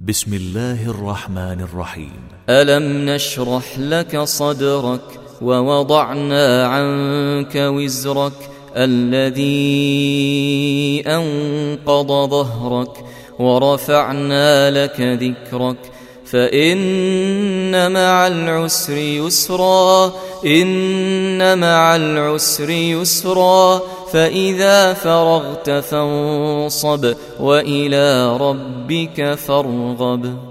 بسم الله الرحمن الرحيم. ألم نشرح لك صدرك ووضعنا عنك وزرك الذي أنقض ظهرك ورفعنا لك ذكرك فإن مع العسر يسرا إن مع العسر يسرا فإذا فرغت فانصب وإلى ربك فارغب.